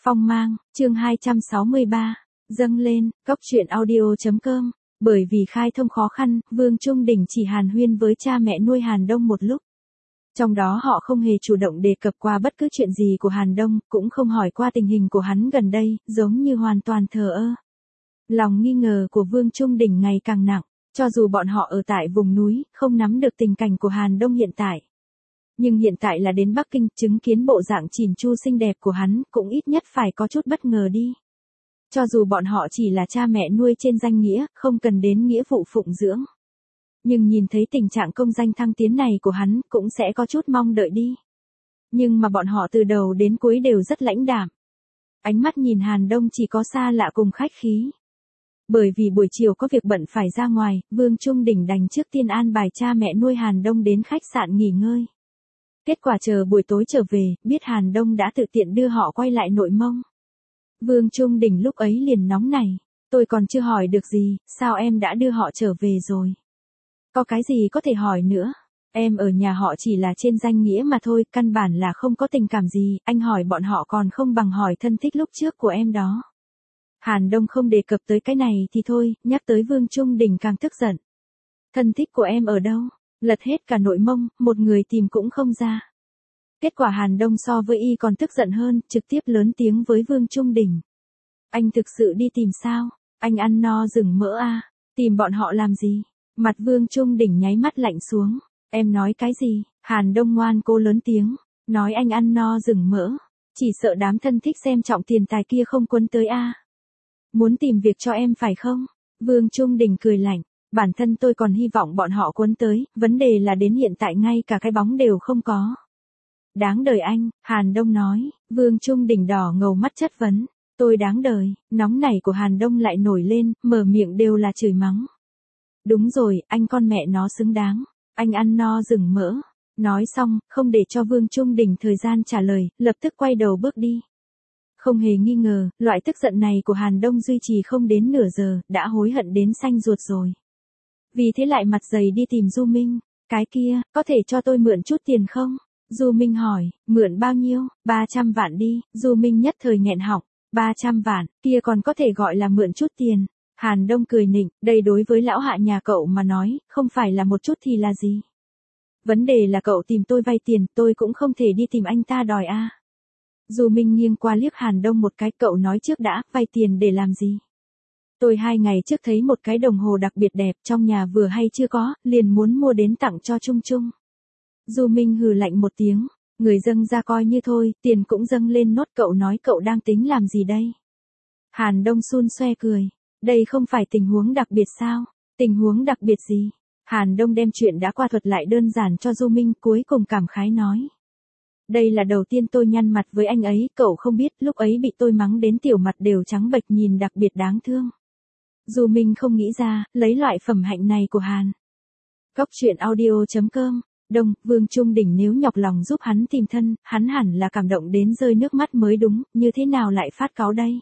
Phong mang, chương 263, dâng lên, cốc truyện audio.com. Bởi vì khai thông khó khăn, Vương Trung Đình chỉ hàn huyên với cha mẹ nuôi Hàn Đông một lúc. Trong đó họ không hề chủ động đề cập qua bất cứ chuyện gì của Hàn Đông, cũng không hỏi qua tình hình của hắn gần đây, giống như hoàn toàn thờ ơ. Lòng nghi ngờ của Vương Trung Đình ngày càng nặng, cho dù bọn họ ở tại vùng núi, không nắm được tình cảnh của Hàn Đông hiện tại. Nhưng hiện tại là đến Bắc Kinh, chứng kiến bộ dạng chỉn chu xinh đẹp của hắn, cũng ít nhất phải có chút bất ngờ đi. Cho dù bọn họ chỉ là cha mẹ nuôi trên danh nghĩa, không cần đến nghĩa vụ phụng dưỡng. Nhưng nhìn thấy tình trạng công danh thăng tiến này của hắn, cũng sẽ có chút mong đợi đi. Nhưng mà bọn họ từ đầu đến cuối đều rất lãnh đạm. Ánh mắt nhìn Hàn Đông chỉ có xa lạ cùng khách khí. Bởi vì buổi chiều có việc bận phải ra ngoài, Vương Trung Đình đành trước tiên an bài cha mẹ nuôi Hàn Đông đến khách sạn nghỉ ngơi. Kết quả chờ buổi tối trở về, biết Hàn Đông đã tự tiện đưa họ quay lại Nội Mông. Vương Trung Đình lúc ấy liền nóng này, tôi còn chưa hỏi được gì, sao em đã đưa họ trở về rồi? Có cái gì có thể hỏi nữa? Em ở nhà họ chỉ là trên danh nghĩa mà thôi, căn bản là không có tình cảm gì, anh hỏi bọn họ còn không bằng hỏi thân thích lúc trước của em đó. Hàn Đông không đề cập tới cái này thì thôi, nhắc tới Vương Trung Đình càng tức giận. Thân thích của em ở đâu? Lật hết cả Nội Mông, một người tìm cũng không ra. Kết quả Hàn Đông so với y còn tức giận hơn, trực tiếp lớn tiếng với Vương Trung Đình. Anh thực sự đi tìm sao? Anh ăn no rừng mỡ à? Tìm bọn họ làm gì? Mặt Vương Trung Đình nháy mắt lạnh xuống. Em nói cái gì? Hàn Đông ngoan cố lớn tiếng. Nói anh ăn no rừng mỡ. Chỉ sợ đám thân thích xem trọng tiền tài kia không quấn tới a. Muốn tìm việc cho em phải không? Vương Trung Đình cười lạnh. Bản thân tôi còn hy vọng bọn họ quấn tới, vấn đề là đến hiện tại ngay cả cái bóng đều không có. Đáng đời anh, Hàn Đông nói. Vương Trung Đình đỏ ngầu mắt chất vấn. Tôi đáng đời, nóng nảy của Hàn Đông lại nổi lên, mở miệng đều là chửi mắng. Đúng rồi, anh con mẹ nó xứng đáng. Anh ăn no rừng mỡ. Nói xong, không để cho Vương Trung Đình thời gian trả lời, lập tức quay đầu bước đi. Không hề nghi ngờ, loại tức giận này của Hàn Đông duy trì không đến nửa giờ, đã hối hận đến xanh ruột rồi. Vì thế lại mặt dày đi tìm Du Minh. Cái kia, có thể cho tôi mượn chút tiền không? Du Minh hỏi, mượn bao nhiêu? 300 vạn đi. Du Minh nhất thời nghẹn họng. 300 vạn, kia còn có thể gọi là mượn chút tiền. Hàn Đông cười nịnh, đây đối với lão hạ nhà cậu mà nói, không phải là một chút thì là gì. Vấn đề là cậu tìm tôi vay tiền, tôi cũng không thể đi tìm anh ta đòi a. Du Minh nghiêng qua liếc Hàn Đông một cái, cậu nói trước đã, vay tiền để làm gì? Tôi 2 ngày trước thấy một cái đồng hồ đặc biệt đẹp trong nhà vừa hay chưa có, liền muốn mua đến tặng cho Trung Trung. Du Minh hừ lạnh một tiếng, người dâng ra coi như thôi, tiền cũng dâng lên nốt, cậu nói cậu đang tính làm gì đây? Hàn Đông xun xoe cười, đây không phải tình huống đặc biệt sao? Tình huống đặc biệt gì? Hàn Đông đem chuyện đã qua thuật lại đơn giản cho Du Minh, cuối cùng cảm khái nói. Đây là đầu tiên tôi nhăn mặt với anh ấy, cậu không biết, lúc ấy bị tôi mắng đến tiểu mặt đều trắng bệch nhìn đặc biệt đáng thương. Du Minh không nghĩ ra, lấy loại phẩm hạnh này của Hàn. Cốc truyện audio.com. Đông, Vương Trung Đình nếu nhọc lòng giúp hắn tìm thân, hắn hẳn là cảm động đến rơi nước mắt mới đúng, như thế nào lại phát cáu đây?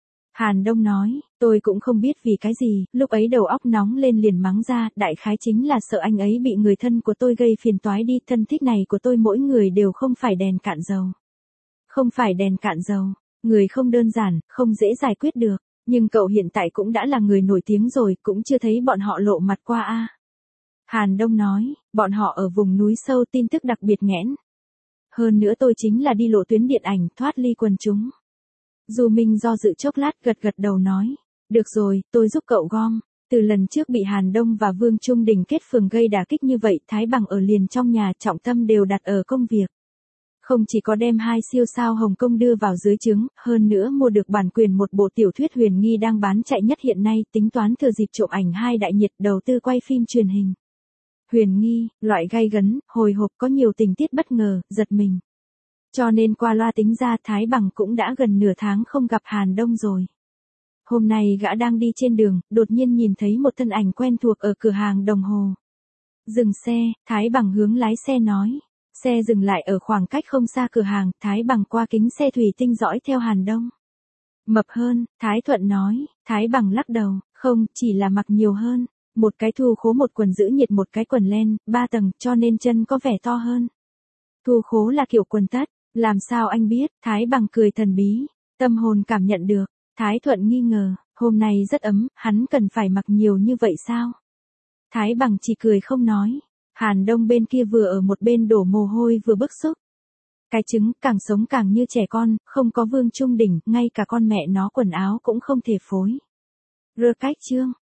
Hàn Đông nói, tôi cũng không biết vì cái gì, lúc ấy đầu óc nóng lên liền mắng ra, đại khái chính là sợ anh ấy bị người thân của tôi gây phiền toái đi, thân thích này của tôi mỗi người đều không phải đèn cạn dầu. Không phải đèn cạn dầu, người không đơn giản, không dễ giải quyết được, nhưng cậu hiện tại cũng đã là người nổi tiếng rồi, cũng chưa thấy bọn họ lộ mặt qua a. Hàn Đông nói, bọn họ ở vùng núi sâu, tin tức đặc biệt nghẽn. Hơn nữa tôi chính là đi lộ tuyến điện ảnh, thoát ly quần chúng. Du Minh do dự chốc lát gật đầu nói, được rồi, tôi giúp cậu gom. Từ lần trước bị Hàn Đông và Vương Trung Đình kết phường gây đả kích như vậy, Thái Bằng ở liền trong nhà, trọng tâm đều đặt ở công việc. Không chỉ có đem 2 siêu sao Hồng Kông đưa vào dưới trướng, hơn nữa mua được bản quyền một bộ tiểu thuyết huyền nghi đang bán chạy nhất hiện nay, tính toán thừa dịp trộm ảnh 2 đại nhiệt đầu tư quay phim truyền hình. Huyền nghi, loại gay gấn, hồi hộp, có nhiều tình tiết bất ngờ, giật mình. Cho nên qua loa tính ra Thái Bằng cũng đã gần nửa tháng không gặp Hàn Đông rồi. Hôm nay gã đang đi trên đường, đột nhiên nhìn thấy một thân ảnh quen thuộc ở cửa hàng đồng hồ. Dừng xe, Thái Bằng hướng lái xe nói. Xe dừng lại ở khoảng cách không xa cửa hàng, Thái Bằng qua kính xe thủy tinh dõi theo Hàn Đông. Mập hơn, Thái Thuận nói. Thái Bằng lắc đầu, không, chỉ là mặc nhiều hơn. Một cái thu khố, một quần giữ nhiệt, một cái quần len, 3 tầng, cho nên chân có vẻ to hơn. Thu khố là kiểu quần tất. Làm sao anh biết? Thái Bằng cười thần bí. Tâm hồn cảm nhận được. Thái Thuận nghi ngờ, hôm nay rất ấm, hắn cần phải mặc nhiều như vậy sao? Thái Bằng chỉ cười không nói. Hàn Đông bên kia vừa ở một bên đổ mồ hôi vừa bức xúc. Cái trứng càng sống càng như trẻ con, không có Vương Trung Đình, ngay cả con mẹ nó quần áo cũng không thể phối. Rơ cách chương.